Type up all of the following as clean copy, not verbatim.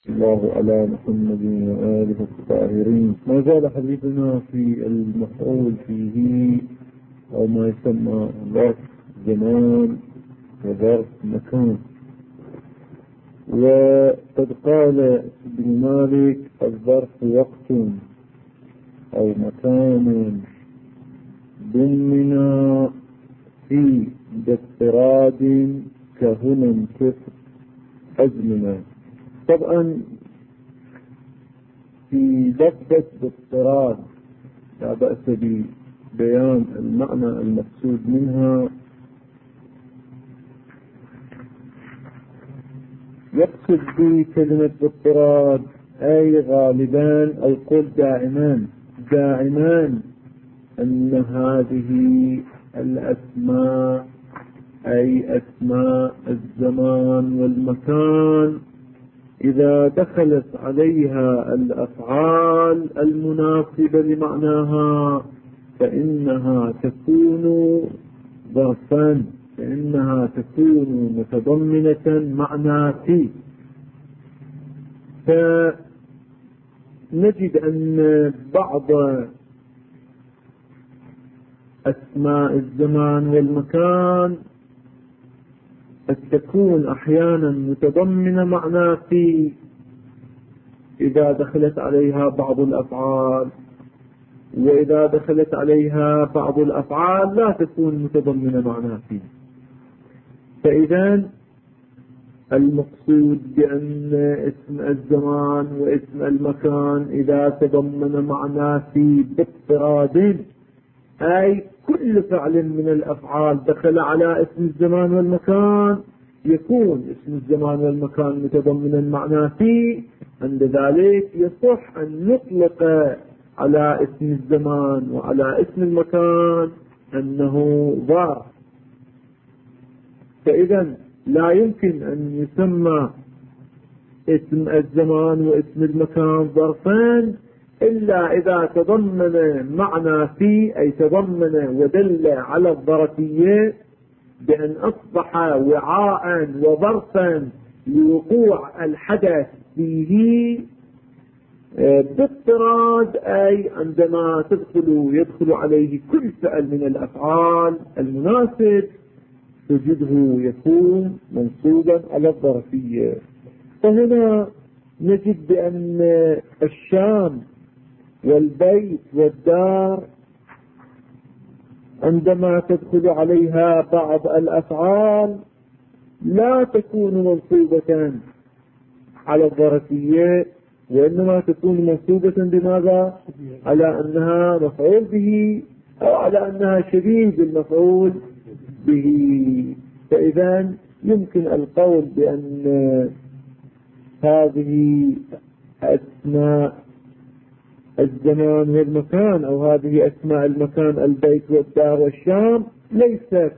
الله على محمد وآله الطاهرين. ما زال حديثنا في المفعول فيه أو ما يسمى ظرف زمان وظرف مكان. وقد قال ابن مالك الظرف وقت أو مكان ضمن في باضطراد كهنا كفر أزمنا. طبعا في لفظة باضطراد لا بأس ببيان المعنى المقصود منها. يقصد بكلمة باضطراد أي غالبان القول دائمان أن هذه الأسماء أي أسماء الزمان والمكان إذا دخلت عليها الأفعال المناسبة لمعناها فإنها تكون ظرفا، فإنها تكون متضمنة معنى في. فنجد أن بعض أسماء الزمان والمكان قد تكون أحيانا متضمنة معنى في إذا دخلت عليها بعض الأفعال، وإذا دخلت عليها بعض الأفعال لا تكون متضمنة معنى في. فإذا المقصود بأن اسم الزمان واسم المكان إذا تضمن معنى في باضطراد أي كل فعل من الأفعال دخل على اسم الزمان والمكان يكون اسم الزمان والمكان متضمنا معنى فيه، عند ذلك يصح أن نطلق على اسم الزمان وعلى اسم المكان أنه ظرف. فإذا لا يمكن أن يسمى اسم الزمان واسم المكان ظرفان إلا إذا تضمن معنى في، أي تضمن ودل على الظرفية بأن أصبح وعاء وظرفا لوقوع الحدث فيه باضطراد، أي عندما يدخل عليه كل فعل من الأفعال المناسب تجده يكون منصوبا على الظرفية. فهنا نجد بأن الشام والبيت والدار عندما تدخل عليها بعض الأفعال لا تكون منصوبة على الظرفية، وإنما تكون منصوبة بماذا؟ على أنها مفعول به أو على أنها شبيه بالمفعول به. فإذا يمكن القول بأن هذه أسماء الزمان والمكان أو هذه أسماء المكان البيت والدار والشام ليست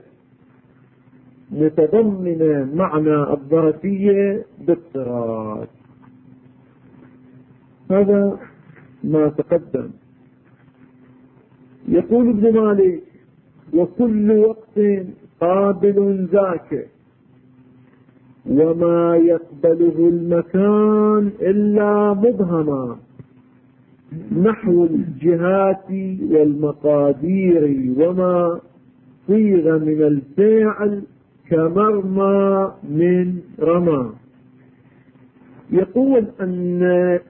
متضمنة معنى الظرفية باضطراد. هذا ما تقدم. يقول ابن مالك: وكل وقت قابل ذاك وما يقبله المكان إلا مبهما، نحو الجهات والمقادير وما صيغ من الفعل كمرمى من رمى. يقول أن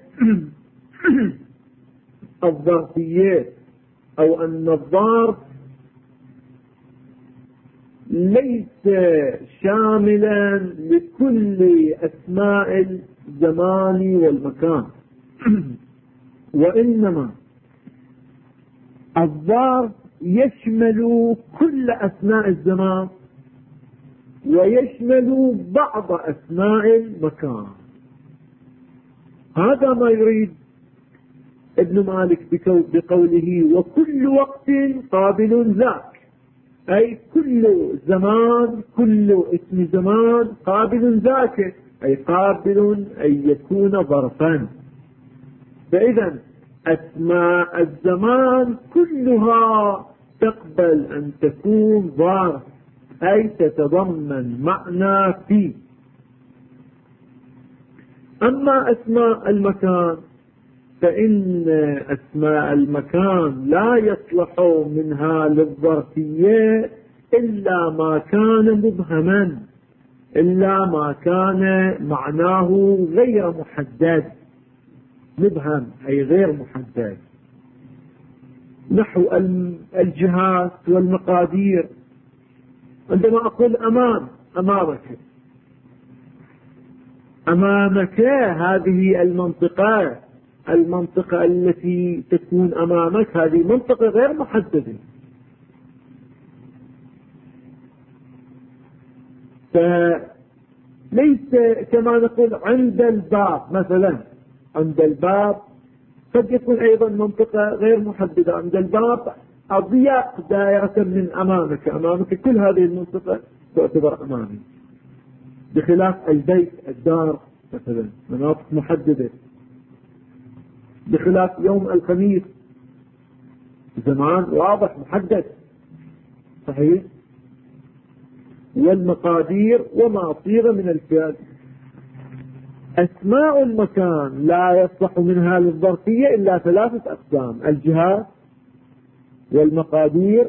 الظرفيات أو أن الظرف ليس شاملا لكل أسماء الزمان والمكان، وإنما الظرف يشمل كل أسماء الزمان ويشمل بعض أسماء المكان. هذا ما يريد ابن مالك بقوله وكل وقت قابل ذاك، أي كل زمان، كل اسم زمان قابل ذاك، أي قابل أن يكون ظرفا. فإذا أسماء الزمان كلها تقبل أن تكون ظرف، أي تتضمن معنى في. أما أسماء المكان فإن أسماء المكان لا يصلح منها للظرفية إلا ما كان مبهما، إلا ما كان معناه غير محدد. مبهم أي غير محدد، نحو الجهات والمقادير. عندما أقول أمامك هذه المنطقة التي تكون أمامك هذه منطقة غير محددة، فليس كما نقول عند الباب مثلا. عند الباب قد يكون أيضا منطقة غير محددة. عند الباب أضيق دائرة من أمامك كل هذه المنطقة تعتبر أمامي، بخلاف البيت الدار مثلا مناطق محددة، بخلاف يوم الخميس زمان واضح محدد. صحيح. والمقادير وما صيغ من الفعل. أسماء المكان لا يصلح منها للظرفية إلا 3 أقسام: الجهات والمقادير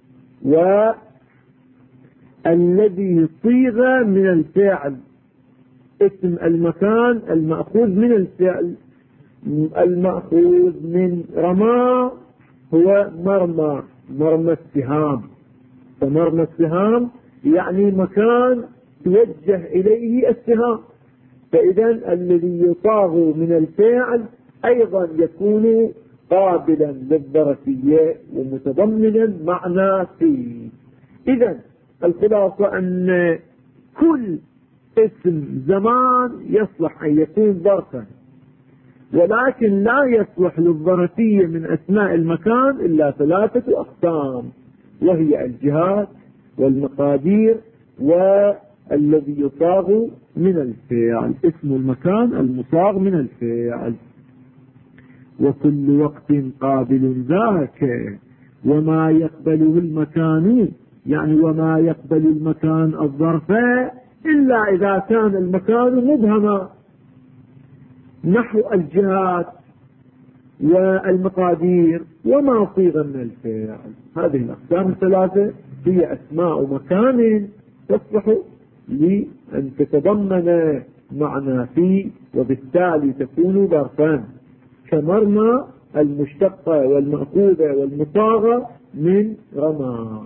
والذي صيغ من الفعل. اسم المكان المأخوذ من الفعل، المأخوذ من رمى هو مرمى السهام. فمرمى السهام يعني مكان توجه إليه السهام، فإذا الذي يصاغ من الفعل أيضا يكون قابلا للظرفية ومتضمنا معنى فيه. إذا الخلاصة أن كل اسم زمان يصلح أن يكون ظرفا، ولكن لا يصلح للظرفية من أسماء المكان إلا 3 أقسام، وهي الجهات والمقادير والذي يصاغ من الفعل. اسم المكان المصاغ من الفعل. وكل وقت قابل ذاك وما يقبله المكان، يعني وما يقبل المكان الظرف إلا إذا كان المكان مبهما، نحو الجهات والمقادير وما صيغ من الفعل. هذه الأقسام 3 هي أسماء مكان تصلح لأن تتضمن معنى فيه، وبالتالي تكون ظرفا، كمرمى المشتقة والمأخوذة والمصاغة من رمى.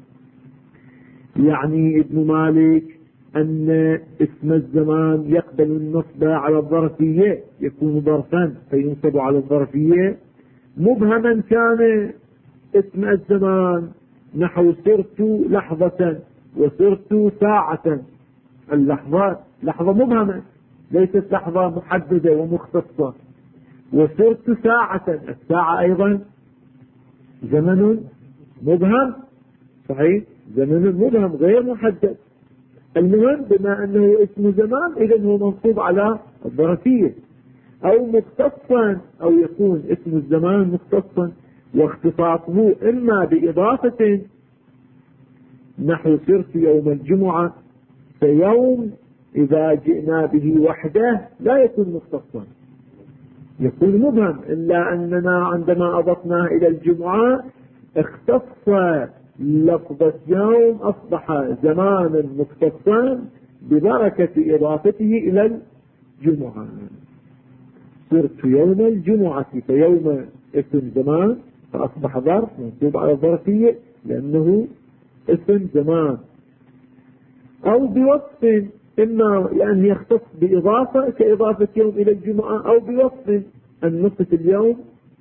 يعني ابن مالك أن اسم الزمان يقبل النصب على الظرفية، يكون ظرفا فينصب على الظرفية. مبهما كان اسم الزمان، نحو سرت لحظة وسرت ساعة. اللحظة لحظة مبهمة، ليست لحظة محددة ومختصة. وسرت ساعة، الساعة أيضا زمن مبهم. صحيح، زمن مبهم غير محدد. المهم بما أنه اسم زمان إذن هو منصوب على الظرفية، أو مختصا، أو يكون اسم الزمان مختصا واختصاصه إما بإضافة، نحو سرت يوم الجمعة، فيوم إذا جئنا به وحده لا يكون مختصا، يكون مبهم، إلا أننا عندما أضفناه إلى الجمعة اختص لفظة يوم، أصبح زمانا مختصا ببركة إضافته إلى الجمعة. سرت يوم الجمعة، فيوم اسم زمان فأصبح ظرف منصوب على الظرفية لأنه اسم زمان. أو بوصف، إما يعني يختص بإضافة كإضافة يوم إلى الجمعة، أو بوصف أن نصف اليوم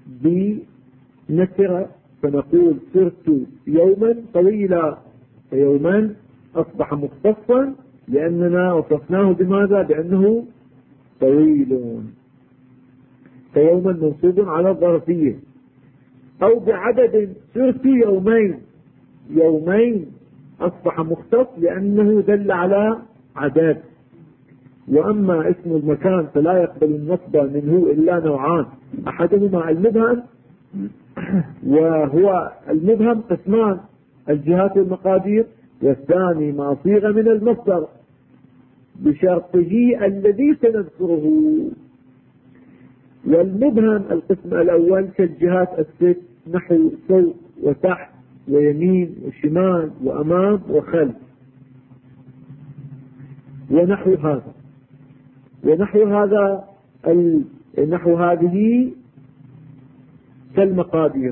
بنكرة فنقول سرت يوما طويلا، فيوما أصبح مختصا لأننا وصفناه بماذا؟ بأنه طويل، فيوما منصوب على الظرفية. أو بعدد، سرت يومين أصبح مختص لأنه دل على عدد. وأما اسم المكان فلا يقبل النصب منه إلا نوعان: أحدهما المبهم، وهو المبهم قسمان: الجهات والمقادير، والثاني ما صيغ من المصدر بشرطه الذي سنذكره. والمبهم القسم الأول كالجهات الست نحو فوق وتحت ويمين وشمال وأمام وخلف ونحو هذا. ونحو هذا نحو هذه كالمقادير،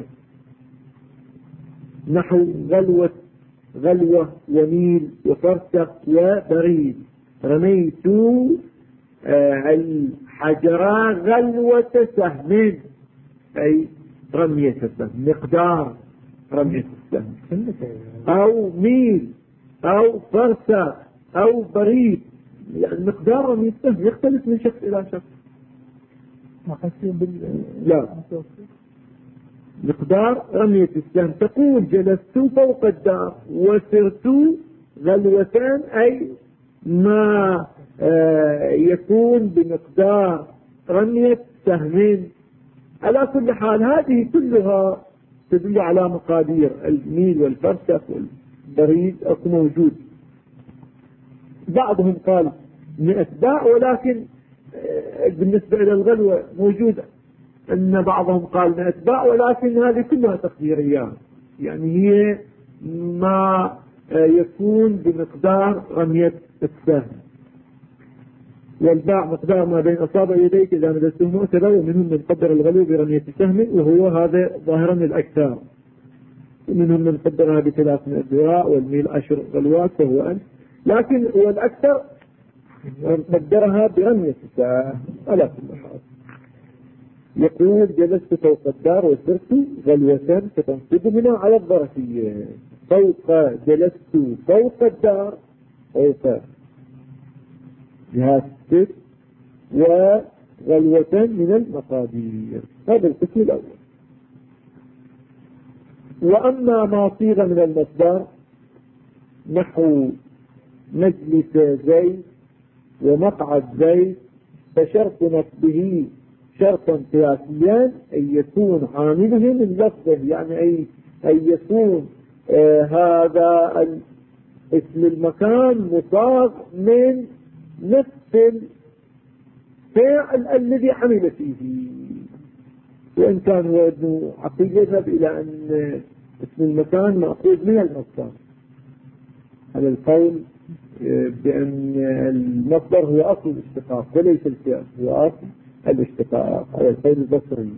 نحو غلوة وميل وفرسخ وبريد. رميت الحجر غلوة سهم، أي رمية السهم، مقدار رمية السهم، أو ميل أو فرسخ أو بريد. يعني مقدار رمية السهم يختلف من شخص إلى شخص. لا، مقدار رمية السهم تقول جلست فوق الدار وسرت غلوتان، أي ما يكون بمقدار رمية سهمين. على كل حال هذه كلها تدل على مقادير الميل والفرسخ والبريد أكو موجود. بعضهم قال 100 باع، ولكن بالنسبة إلى الغلوة موجودة أن بعضهم قال 100 باع، ولكن هذه كلها تقديريات، يعني هي ما يكون بمقدار رمية السهم. والباع مقدار ما بين أصابع يديك إذا مدسته مؤثرة، ومنهم من قدر الغلو برمية سهم، وهو هذا ظاهرا الأكثر. ومنهم من قدرها ب300 ذراع، والميل 10 غلوات فهو 1000، لكن هو الأكثر قدرها برمية السهم. على كل حال يقول جلست فوق الدار وسرت غلوة فتنصب منها على الظرفية. جلست فوق الدار، فوق جهات الست، وغلوة من المقادير. هذا القسم الأول. وأما ما صيغ من المصدر نحو مجلس زيد ومقعد زيد، فشرط نصبه شرطا قياسيا أن يكون عامله من لفظه، يعني أن يكون هذا اسم المكان مصاغ من نفس الفعل الذي عمل فيه. وإن كان هو ابن عقيل يذهب إلى أن اسم المكان مأخوذ من المصدر، على القول بأن المصدر هو أصل الاشتقاق وليس الفعل، هو أصل الاشتقاق على القول البصري.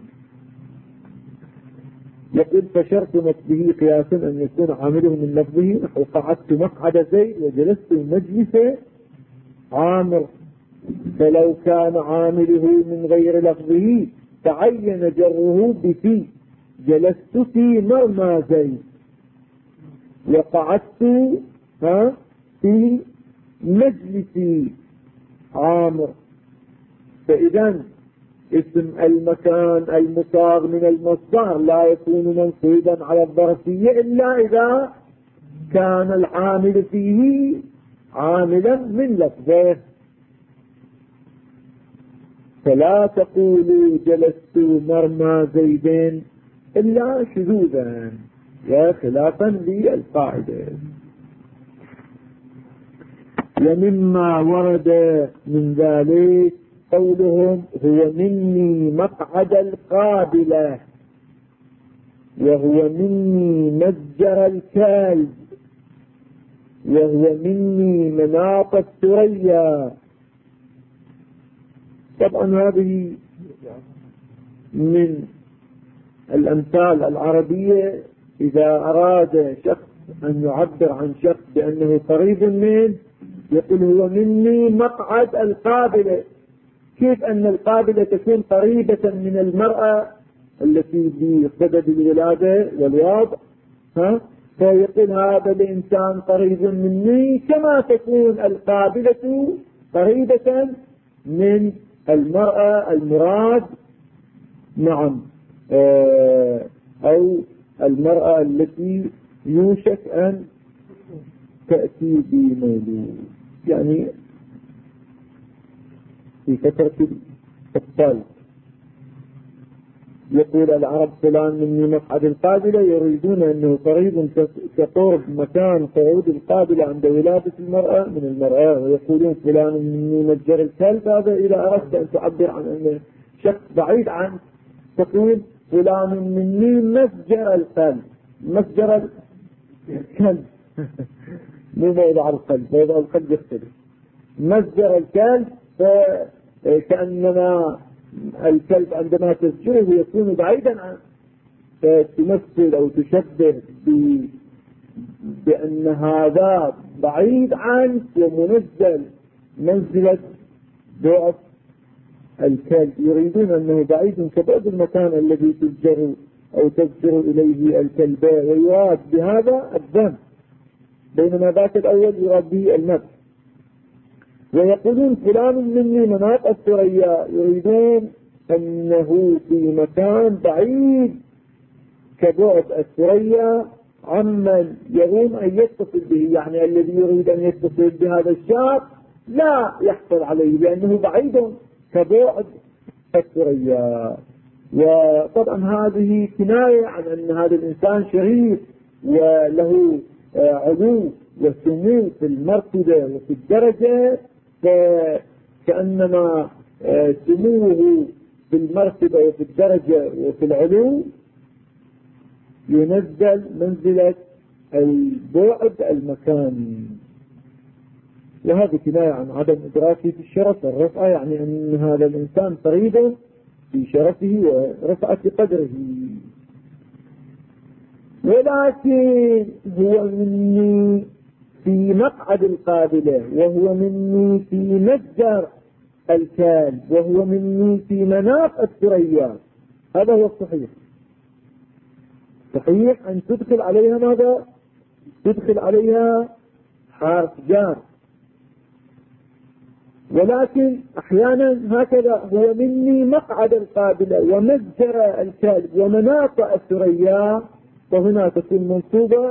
يقول فشرط نصبه قياسا أن يكون عامله من لفظه، نحو قعدت مقعد زيد وجلست مجلس عامر، فلو كان عامله من غير لفظه تعين جره بفي، جلست في مرمى زيد وقعدت في مجلس عامر. فإذا اسم المكان المصاغ من المصدر لا يكون منصوبا على الظرفية إلا إذا كان العامل فيه عاملا من لفظه. فلا تقولوا جلست مرمى زيدين إلا شذوذا وخلافا للقاعدة. ومما ورد من ذلك قولهم هو مني مقعد القابلة، وهو مني متجر الكلب، وهو مني مناط الثريا. طبعا هذه من الأمثال العربية إذا أراد شخص أن يعبر عن شخص بأنه قريب منه يقول هو مني مقعد القابلة. كيف أن القابلة تكون قريبة من المرأة التي بسبب الولادة والوضع، فيقول هذا الإنسان قريب مني، كما تكون القابلة قريبة من المرأة المراد، نعم، أو المرأة التي يوشك أن تأتي بمولود، يعني في فترة الطلق. يقول العرب فلان مني مقعد القابلة، يريدون أنه قريب كقرب مكان قعود القابلة عند ولادة المرأة من المرأة، ويقولون فلان مني متجر الكلب. هذا إذا أردت أن تعبر عن أن شخص بعيد عنك تقول فلان مني مسجر الكلب. مسجر الكلب مو موضع القلب، موضع القلب يختلف. مسجر الكلب فكأنما الكلب عندما تسجره يكون بعيدا عنه، فتمثل أو تشبه بأن هذا بعيد عنك ومنزل منزلة ضعف الكلب. يريدون أنه بعيد كبعد المكان الذي تسجر أو تسجر إليه الكلب، ويراد بهذا الذنب، بينما ذاك الأول يراد به المدح. ويقولون فلان مني مناط الثريا، يريدون أنه في مكان بعيد كبعد الثريا عمن يروم أن يتصل به، يعني الذي يريد أن يتصل بهذا الشاب لا يحصل عليه لأنه بعيد كبعد الثريا. وطبعا هذه كناية عن أن هذا الإنسان شريف وله علو وسمو في المرتبة وفي الدرجة، فكأنما سموه في المرتبة وفي الدرجة وفي العلو ينزل منزلة البعد المكاني. وهذه كناية عن عدم إدراكه في الشرف والرفعة، يعني أن هذا الإنسان فريد في شرفه ورفعة قدره. ولكن هو مني في مقعد القابلة، وهو مني في متجر الكلب، وهو مني في مناط الثريا. هذا هو الصحيح. صحيح أن تدخل عليها ماذا؟ تدخل عليها حرف جار، ولكن أحيانا هكذا هو مني مقعد القابلة ومتجر الكلب ومناط الثريا، فهنا تكون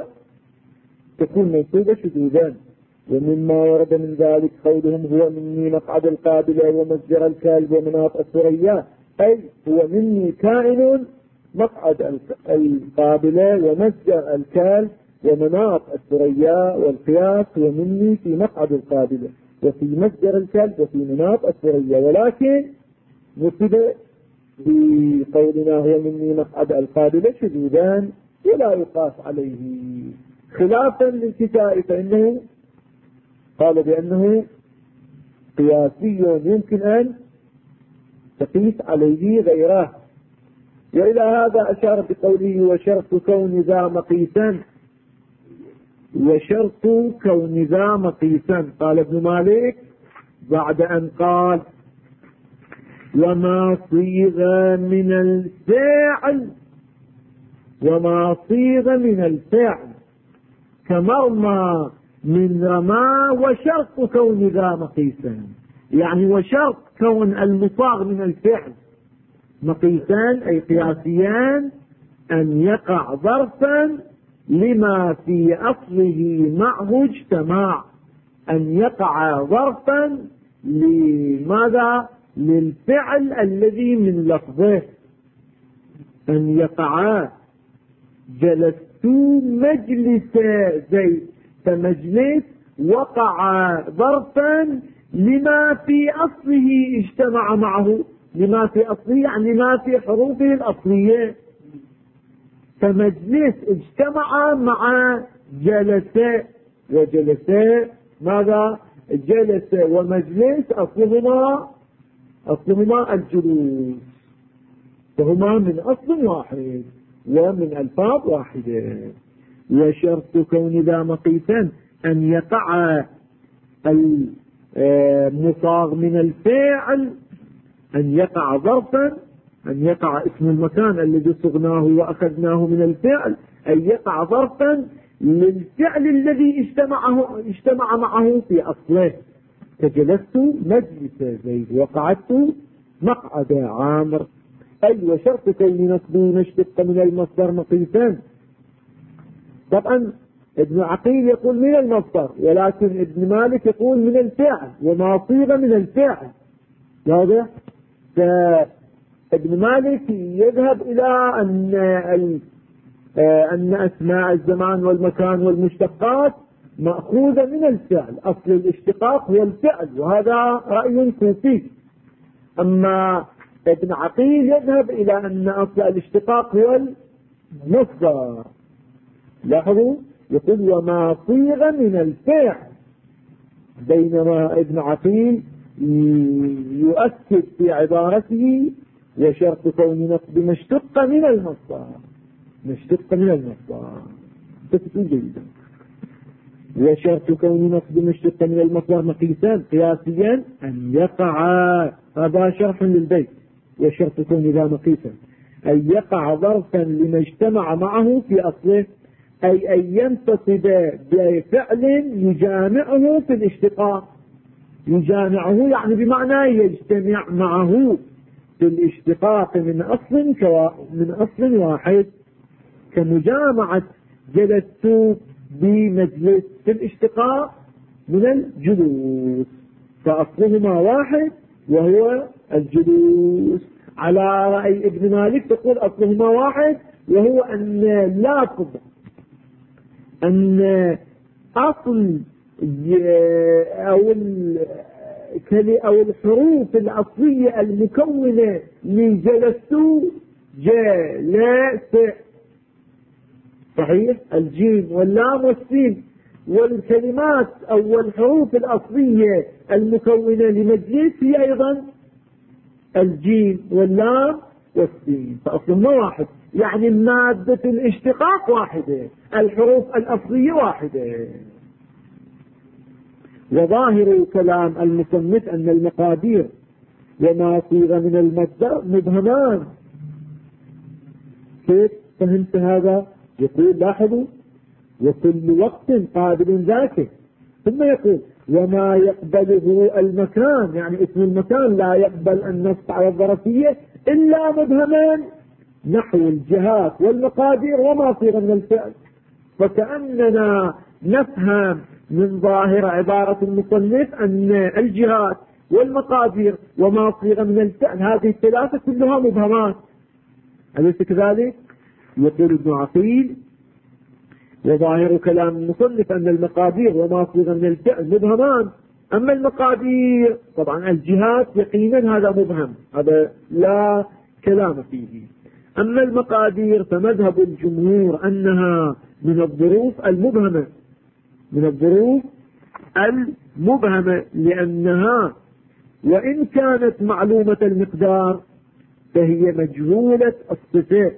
منصوبة شذوذا. ومما ورد من ذلك قولهم هو مني مقعد القابلة ومتجر الكلب ومناط الثريا، أي هو مني كائن مقعد القابلة ومتجر الكلب ومناط الثريا، والقياس هو مني في مقعد القابلة وفي متجر الكلب وفي مناط الثريا، ولكن نصب في قولنا هو مني مقعد القابلة شذوذان ولا يقاس عليه، خلافا للكسائي فإنه قال بأنه قياسي يمكن أن تقيس عليه غيره. وإلى هذا أشار بقوله وشرط كون ذا مقيسا، وشرط كون ذا مقيسا. قال ابن مالك بعد أن قال وما صيغ من الفعل، وما صيغ من الفعل كمرمى من رمى، وشرط كون ذا مقيسا، يعني وشرط كون المصاغ من الفعل مقيسان أي قياسيان، أن يقع ظرفا لما في أصله معه اجتماع، أن يقع ظرفا لماذا؟ للفعل الذي من لفظه. أن يقع جلست مجلس زيد، فمجلس وقع ظرفا لما في أصله اجتمع معه، لما في أصله يعني ما في حروفه الأصلية، فمجلس اجتمع مع جلس، وجلس ماذا؟ جلس ومجلس أصلهما الجلوس، فهما من أصل واحد ومن ألفاظ واحدة. وشرط كون ذا مقيسا أن يقع المصاغ من الفعل، أن يقع ظرفا، أن يقع اسم المكان الذي صغناه وأخذناه من الفعل، أن يقع ظرفا للفعل الذي اجتمع معه في أصله، كجلست مجلس زيد وقعدت مقعد عامر. أي وشرط كون نصبه مشتق من المصدر مقيسا. طبعا ابن عقيل يقول من المصدر، ولكن ابن مالك يقول من الفعل، وما صيغ من الفعل. واضح؟ ابن مالك يذهب إلى أن أسماء الزمان والمكان والمشتقات مأخوذة من الفعل، أصل الاشتقاق هو الفعل، وهذا رأي كوفي. أما ابن عقيل يذهب إلى أن أصل الاشتقاق هو المصدر. لاحظوا يقول وما صيغ من الفعل، بينما ابن عقيل يؤكد في عبارته وشرط كون نصب مشتق من المصدر، مشتق من المصدر، تكتب جيدا. وشرط كون نصب مشتق من المصدر مقيسا قياسيا أن يقع، هذا شرح للبيت، وشرط كون ذا مقيسا أن يقع ظرفا لما اجتمع معه في أصله، أي أن ينتصب بفعل يجامعه في الاشتقاق. يجامعه يعني بمعنى يجتمع معه في الاشتقاق من أصل واحد، كمجامعة جلست بمجلس في الاشتقاق من الجلوس، فأصلهما واحد وهو الجلوس. على رأي ابن مالك تقول أصلهما واحد، وهو أن اللفظ أن أصل أو الحروف الأصلية المكونة لجلست جلس، صحيح، الجيم واللام والسين، والكلمات أو الحروف الأصلية المكونة لمجلس هي أيضا الجيم واللام والسين، فأصلهما واحد، يعني مادة الاشتقاق واحدة، الحروف الأصلية واحدة. وظاهر كلام المصنف أن المقادير وما صيغ من المصدر مبهمان. كيف فهمت هذا؟ يقول لاحظوا وكل وقت قابل ذاته، ثم يقول وما يقبله المكان، يعني اسم المكان لا يقبل النص على الظرفية إلا مبهمان، نحو الجهات والمقادير وما صيغ من الفعل. فكأننا نفهم من ظاهر عبارة المصنف أن الجهات والمقادير وما صيغ من الفعل هذه الثلاثة كلها مبهمات، أليس كذلك؟ يقول ابن عقيل وظاهر كلام المصنف أن المقادير وما صيغ من الفعل مبهمان. أما المقادير طبعا الجهات يقينا هذا مبهم، هذا لا كلام فيه. أما المقادير فمذهب الجمهور أنها من الظروف المبهمة، من الظروف المبهمة، لأنها وإن كانت معلومة المقدار فهي مجهولة الصفات.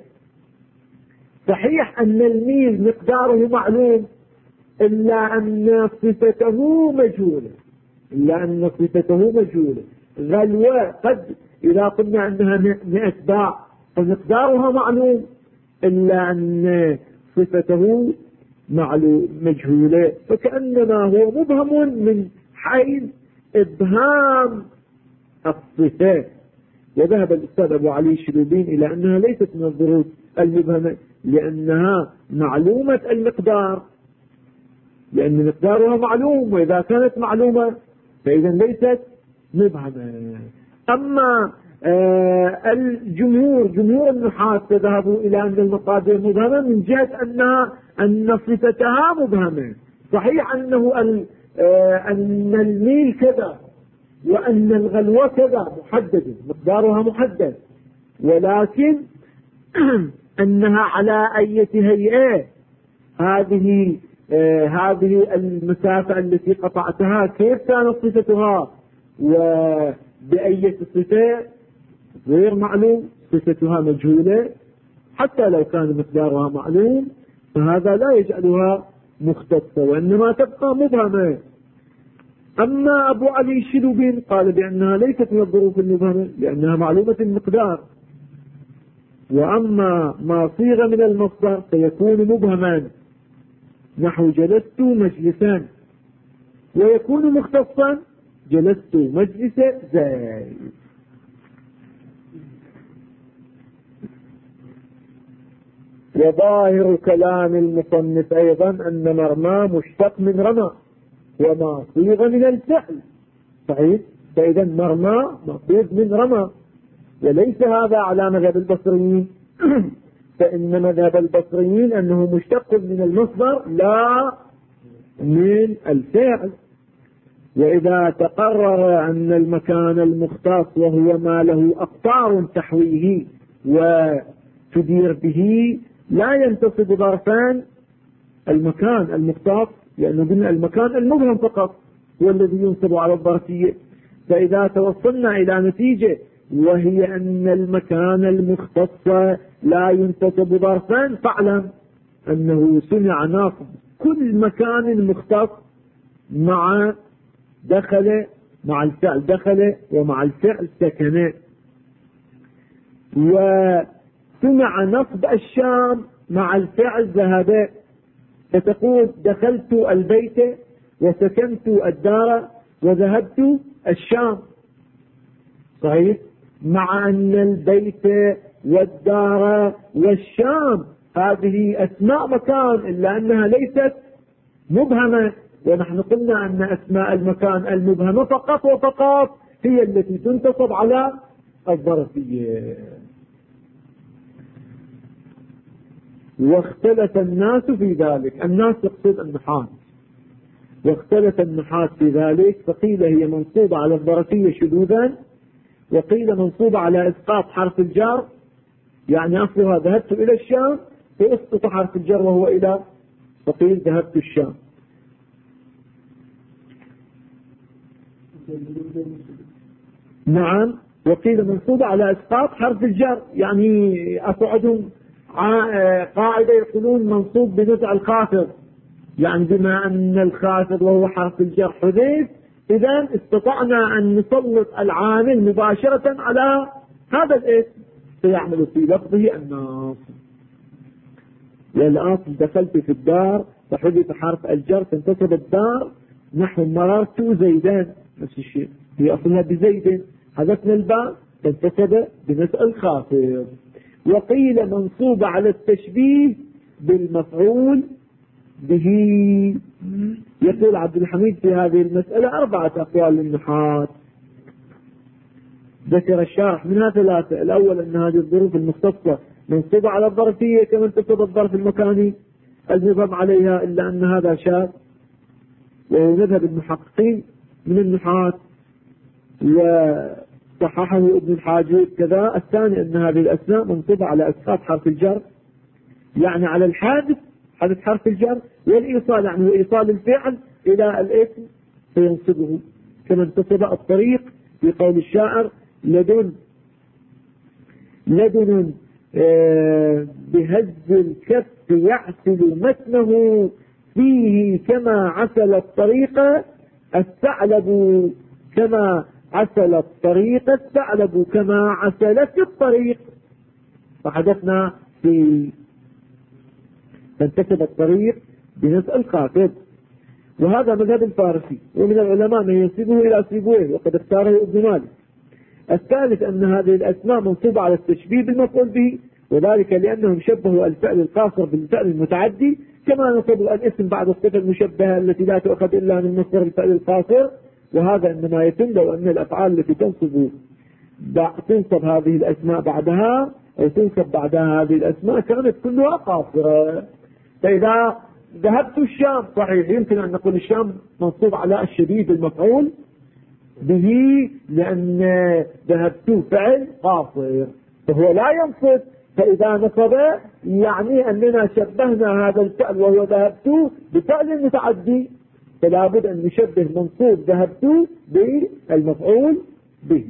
صحيح أن الميل مقداره معلوم إلا أن صفته مجهولة، إلا أن صفته مجهولة. غلوة قد إذا قلنا أنها 100 باع فمقدارها معلوم إلا أن صفته مجهولة، فكأنما هو مبهم من حيث إبهام الصفات. وذهب الأستاذ أبو علي الشلوبين إلى أنها ليست من الظروف المبهمة لأنها معلومة المقدار، لأن مقدارها معلوم، وإذا كانت معلومة فإذا ليست مبهمة. أما جمهور النحاة ذهبوا إلى أن المقادير مبهمة من جهة أن صفتها مبهمة. صحيح أن الميل كذا وأن الغلوة كذا محددة، مقدارها محدد، ولكن أنها على أي هيئة هذه المسافة التي قطعتها كيف كانت صفتها وبأي صفة غير معلوم، صفتها مجهولة. حتى لو كان مقدارها معلوم فهذا لا يجعلها مختصة، وإنما تبقى مبهمة. أما أبو علي الشلوبين قال بأنها ليست من الظروف المبهمة لأنها معلومة المقدار. وأما ما صيغ من المصدر فيكون مبهما، نحو جلست مجلسان، ويكون مختصا جلست مجلس زيد. وظاهر كلام المصنف أيضا أن مرمى مشتق من رمى وما صيغ من الفعل، صحيح، فإذا مرمى مأخوذ من رمى، وليس هذا على مذهب البصريين. فإن مذهب البصريين أنه مشتق من المصدر لا من الفعل. وإذا تقرر أن المكان المختص وهو ما له أقطار تحويه وتدير به لا ينتصب ظرفان المكان المختص، لأنه قلنا المكان المبهم فقط هو الذي ينصب على الظرفية. فإذا توصلنا إلى نتيجة وهي أن المكان المختص لا ينتصب ظرفان، فاعلم أنه سمع ناصب كل مكان مختص مع دخل مع الفعل دخل ومع الفعل سكن. وسمع نصب الشام مع الفعل ذهب، فتقول دخلت البيت وسكنت الدار وذهبت الشام. صحيح؟ مع أن البيت والدار والشام هذه أسماء مكان إلا أنها ليست مبهمة، ونحن قلنا أن أسماء المكان المبهمة فقط وفقط هي التي تنتصب على الظرفية. واختلف الناس في ذلك، الناس يقصد النحاة، واختلف النحاة في ذلك، فقيل هي منصوبة على الظرفية شذوذا، وقيل منصوبة على إسقاط حرف الجر، يعني أصلها ذهبت إلى الشام فأسقط حرف الجر وهو إلى، فقيل ذهبت الشام. نعم، وقيل منصوبة على إسقاط حرف الجر، يعني أصعدهم قاعدة يقولون منصوب بنزع الخافض، يعني بما أن الخافض وهو حرف الجر حذف، إذا استطعنا أن نسلط العامل مباشرة على هذا الاسم فيعمل في لفظه الناصب. والأصل دخلت في الدار فحذف حرف الجر فانتصب الدار، نحو مررت زيدان، نفس الشيء هي أصلها بزيد، حذفنا الباء فانتصب بنزع الخافض. وقيل منصوب على التشبيه بالمفعول به. يقول عبد الحميد في هذه المسألة 4 أقوال للنحاة، ذكر الشارح منها 3. الأول أن هذه الظروف المختصة منصوبة على الظرفية كما انتصب الظرف المكاني المضم عليها، إلا أن هذا شاذ وهو مذهب المحققين من النحاة وصححه ابن الحاجب كذا. الثاني أن هذه الأسماء منصوبة على إسقاط حرف الجر، يعني على الحادث حذف حرف الجر، والإيصال يعني إيصال الفعل إلى الاسم فينصبه، كما انتصب الطريق في قول الشاعر لدن بهز الكف يعسل متنه فيه كما عسل الطريق الثعلب، كما عسل الطريق الثعلب كما عسلت الطريق، فحدثنا في فانتسب الطريق بنزع الخافض. وهذا مذهب الفارسي، ومن العلماء من ينسبه إلى سيبويه وقد اختاره ابن مالك. الثالث أن هذه الأسماء منصوبة على التشبيه بالمفعول به، وذلك لأنهم شبهوا الفعل القاصر بالفعل المتعدي، كما نصبوا الاسم بعد الصفة المشبهة التي لا تؤخذ إلا من مصدر الفعل القاصر. وهذا إنما يتم لو أن الأفعال التي تنصب هذه الأسماء بعدها أو تنصب بعدها هذه الأسماء كانت كلها قاصرة. فإذا ذهبت الشام صحيح يمكن أن نقول الشام منصوب على الشديد المفعول به، لأن ذهبت فعل قاصر فهو لا ينصب. فإذا نصب يعني أننا شبهنا هذا الفعل وهو ذهبت بفعل متعدي، فلا بد أن نشبه منصوب ذهبت بالمفعول به.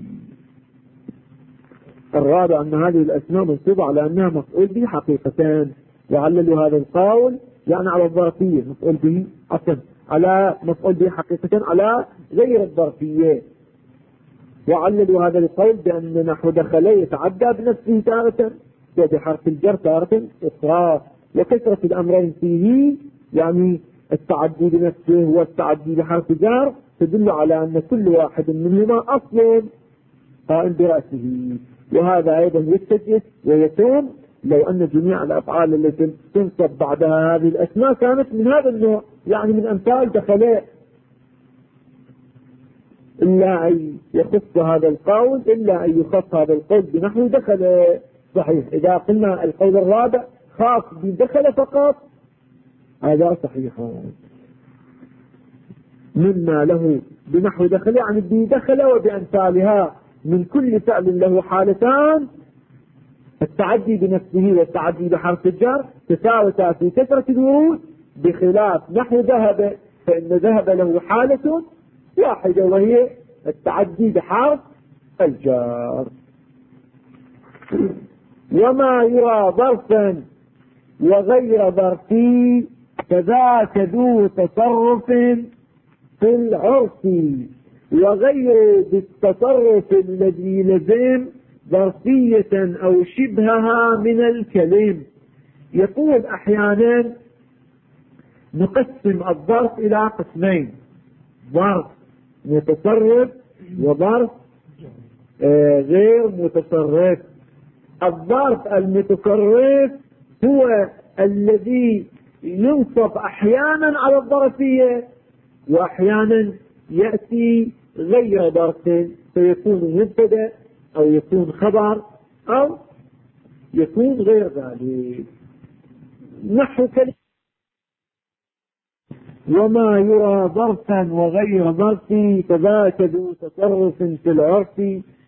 الرابع أن هذه الأسماء منصوبة على أنها مفعول به حقيقتان، وعللوا هذا القول يعني على الظرفية مفعول به أصلا على مفعول به حقيقة على غير الظرفية. وعللوا هذا القول بأن نحو دخل يتعدى بنفسه تارة وبحرف الجر تارة أخرى، وكثرة الأمرين فيه يعني التعدي بنفسه والتعدي بحرف جر تدل على أن كل واحد منهما أصل قائم برأسه. وهذا أيضا يستجد ويتم لو أن جميع الأفعال التي تنصب بعدها هذه الأسماء كانت من هذا النوع، يعني من أمثال دخل إلا أن يخص هذا القول، إلا أن يخص هذا القول بنحو دخل. صحيح. إذا قلنا القول الرابع خاص بدخل فقط هذا صحيح. مما له بنحو دخل يعني بدخل وبأمثالها من كل فعل له حالتان، التعدي بنفسه والتعدي بحرف الجر تساوتا في كثرة الورود، بخلاف نحو ذهب، فإن ذهب له حالة واحدة وهي التعدي بحرف الجر. وما يرى ظرفا وغير ظرفي فذاك ذو تصرف في العرف، وغير بالتصرف الذي لزم ظرفية أو شبهها من الكلم. يقول أحيانا نقسم الظرف إلى قسمين: ظرف متصرف وظرف غير متصرف. الظرف المتصرف هو الذي ينصب أحيانا على الظرفية وأحيانا يأتي غير ظرف، فيكون مبتدأ أو يكون خبر أو يكون غير ذلك. نحو كلمة وما يرى ظرفا وغير ظرف فذاك ذو تصرف في العرف،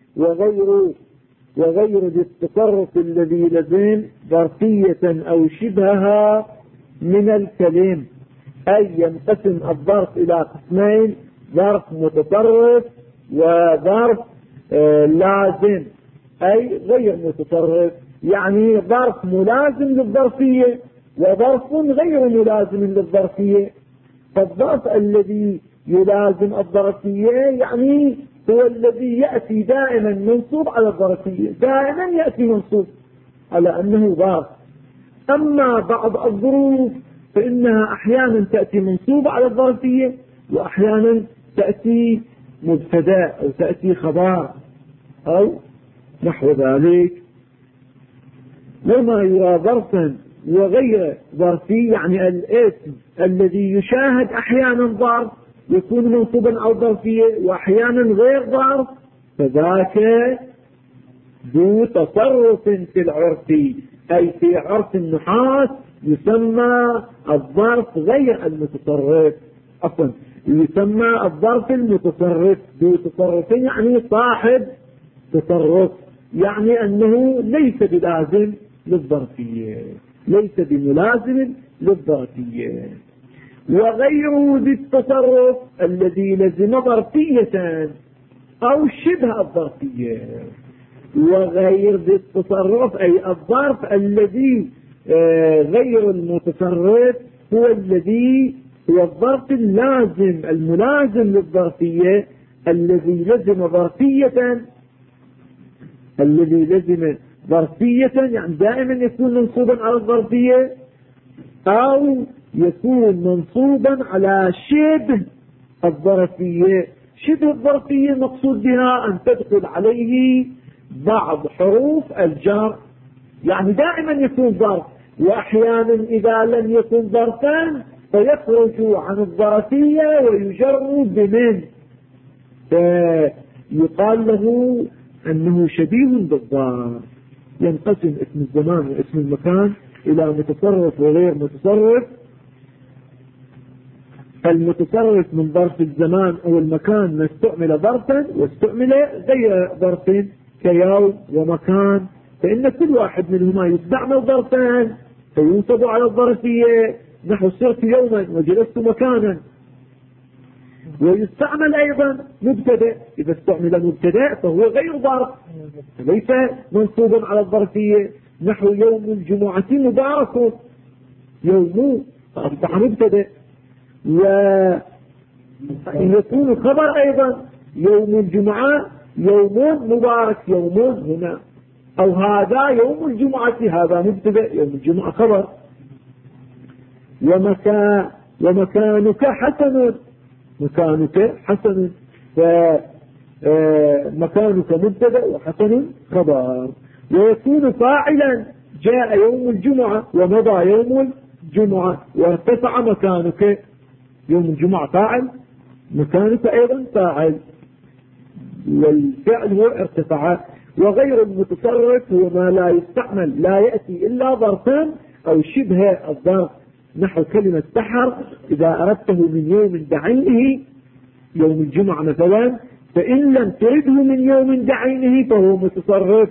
وغير ذي التصرف الذي لزم ظرفية أو شبهها من الكلم. أي ينقسم الظرف إلى قسمين: ظرف متصرف وظرف لازم أي غير متصرف، يعني ظرف ملازم للظرفية وظرف غير ملازم للظرفية. فالظرف الذي يلازم الظرفية يعني هو الذي يأتي دائما منصوب على الظرفية، دائما يأتي منصوب على أنه ظرف. أما بعض الظروف فإنها أحيانا تأتي منصوبة على الظرفية وأحيانا تأتي مبتدأ أو تأتي خبر أو نحو ذلك. وما يرى ظرفا وغير ظرفي يعني الاسم الذي يشاهد أحيانا ظرف يكون منصوبا على الظرفية وأحيانا غير ظرف، فذاك ذو تصرف في العرف، أي في عرف النحاة يسمى الظرف غير المتصرف، عفوا يسمى الظرف المتصرف. ذو تصرف يعني صاحب تصرف، يعني أنه ليس بلازم للظرفية، ليس بملازم للظرفية. وغير ذي التصرف الذي لزم ظرفية أو شبه الظرفية. وغير ذي التصرف أي الظرف الذي غير المتصرف هو الذي هو الظرف اللازم الملازم للظرفية، الذي لزم ظرفية يعني دائما يكون منصوبا على الظرفية أو يكون منصوبا على شبه الظرفية. شبه الظرفية مقصود بها أن تدخل عليه بعض حروف الجر، يعني دائما يكون ظرف، وأحيانا إذا لم يكن ظرفا فيخرج عن الظرفية ويجر بمن، فيقال له أنه شبيه بالظرف. ينقسم اسم الزمان واسم المكان إلى متصرف وغير متصرف. المتصرف من ظرف الزمان أو المكان ما استعمل ظرفا واستعمل غير ظرف كيوم ومكان، فإن كل واحد منهما يستعمل ظرفان فينصب على الظرفية، نحو صرت يوما وجلست مكانا. ويستعمل أيضا مبتدأ، إذا استعمل مبتدأ فهو غير ظرف ليس منصوبا على الظرفية، نحو يوم الجمعة مبارك، يوم أصبح مبتدأ. ويكون خبر أيضا يوم الجمعة يوم مبارك، يوم هنا، أو هذا يوم الجمعة، هذا مبتدأ يوم الجمعة خبر. ومكانك حسن، مكانك حسن، فمكانك مبتدأ وحسن خبر. ويكون فاعلا جاء يوم الجمعة ومضى يوم الجمعة وارتفع مكانك، يوم الجمعة فاعل، مكانك أيضا فاعل. والفعل هو ارتفع. وغير المتصرف هو ما لا يستعمل، لا يأتي إلا ظرفا أو شبه الظرف، نحو كلمة سحر إذا أردته من يوم بعينه يوم الجمعة مثلا، فإن لم ترده من يوم بعينه فهو متصرف.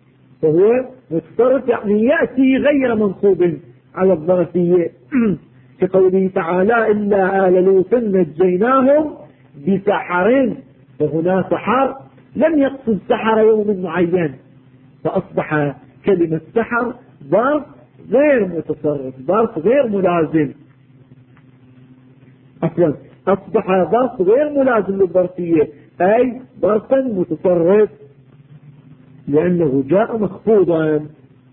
يعني يأتي غير منصوب على الظرفية كقوله تعالى إلا آل لوط نجيناهم بسحر، فهنا سحر لم يقصد سحر يوم معين، فأصبح كلمة سحر ظرف غير متصرف، ظرف غير ملازم، أصبح ظرف غير ملازم للظرفية، أي ظرفا متصرف لأنه جاء مخفوضا.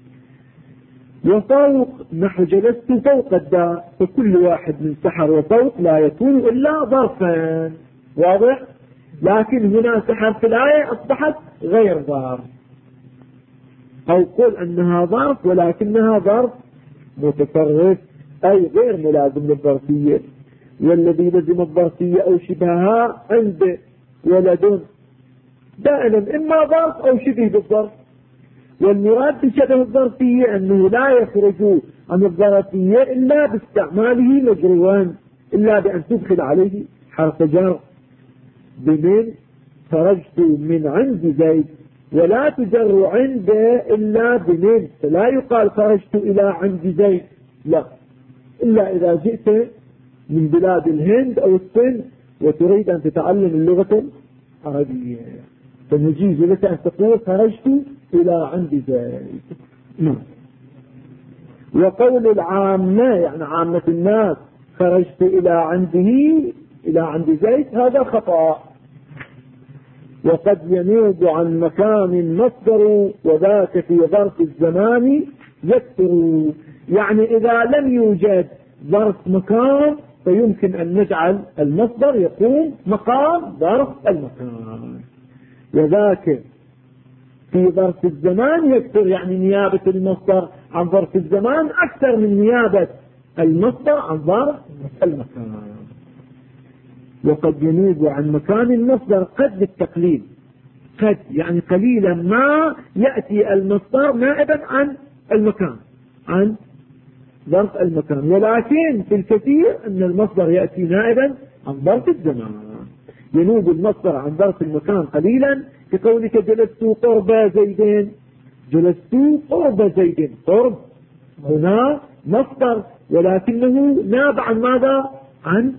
وفوق نحو جلست فوق الدار، فكل واحد من سحر وفوق لا يكون إلا ظرفا، واضح؟ لكن هنا سحر في الآية أصبحت غير ظرف، أو قل أنها ظرف ولكنها ظرف متصرف أي غير ملازم للظرفية. والذي لزم الظرفية أو شبهها عند ولد دائما إما ظرف أو شبه بالظرف. والمراد بشبه الظرفية أنه لا يخرج عن الظرفية إلا باستعماله مجروان، إلا بأن تدخل عليه حرف جر بمن خرجت من عند زيد، ولا تجر عند إلا بمن، فلا يقال خرجت إلى عند زيد، لا، إلا إذا جئت من بلاد الهند أو الصين وتريد أن تتعلم اللغة العربية، فنجيز لك أن تقول خرجت إلى عند زيد. وقول العامة يعني عامة الناس خرجت إلى عند زيد هذا خطأ. وقد ينوب عن مكان مصدر وذاك في ظرف الزمان يكثر، يعني إذا لم يوجد ظرف مكان فيمكن أن نجعل المصدر يقوم مقام ظرف المكان. وذاك في ظرف الزمان يكثر، يعني نيابة المصدر عن ظرف الزمان أكثر من نيابة المصدر عن ظرف المكان. وقد ينوب عن مكان المصدر قد بالتقليل، قد يعني قليلا ما يأتي المصدر نائبا عن المكان، عن ظرف المكان، ولكن في الكثير أن المصدر يأتي نائبا عن ظرف الزمان. ينوب المصدر عن ظرف المكان قليلا كقولك جلست قرب زيدين، جلست قرب زيدين، قرب هنا مصدر ولكنه ناب عن ماذا؟ عن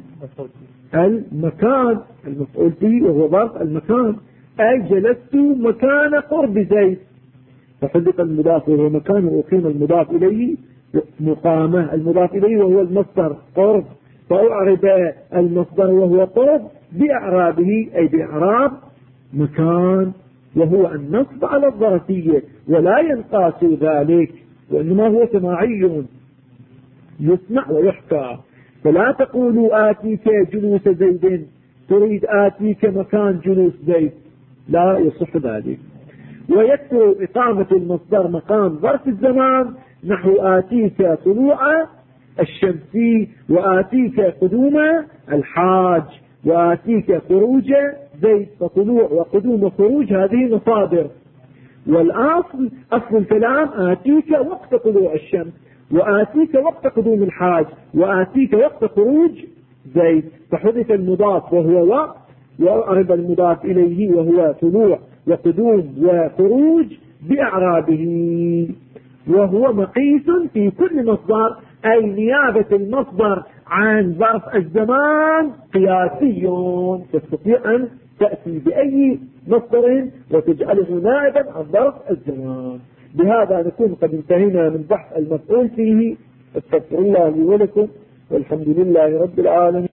المكان المفعول به وهو ظرف المكان، أي جلست مكان قرب زيد، فحذف المضاف وهو مكان وأقيم المضاف إليه مقامه المضاف إليه وهو المصدر قرب، فأعرب المصدر وهو قرب بإعرابه أي بإعراب مكان، وهو النصب على الظرفية، ولا ينقاس ذلك وإنما هو سماعي يسمع ويحكى. فلا تقولوا آتيك جلوس زيد تريد آتيك مكان جلوس زيد، لا يصح ذلك. ويكثر إقامة المصدر مقام ظرف الزمان نحو آتيك طلوع الشمس، وآتيك قدوم الحاج، وآتيك خروج زيد، فطلوع وقدوم وخروج هذه مصادر. والأصل أصل الكلام آتيك وقت طلوع الشمس، وآتيك وقت قدوم الحاج، وآتيك وقت خروج زيد، فحذف المضاف وهو وقت، وأعرب المضاف إليه وهو طلوع وقدوم وخروج بإعرابه، وهو مقيس في كل مصدر، أي نيابة المصدر عن ظرف الزمان قياسي، تستطيع أن تأتي بأي مصدر وتجعله نائبا عن ظرف الزمان. بهذا نكون قد انتهينا من بحث المفعول فيه. استغفر الله لي ولكم، والحمد لله رب العالمين.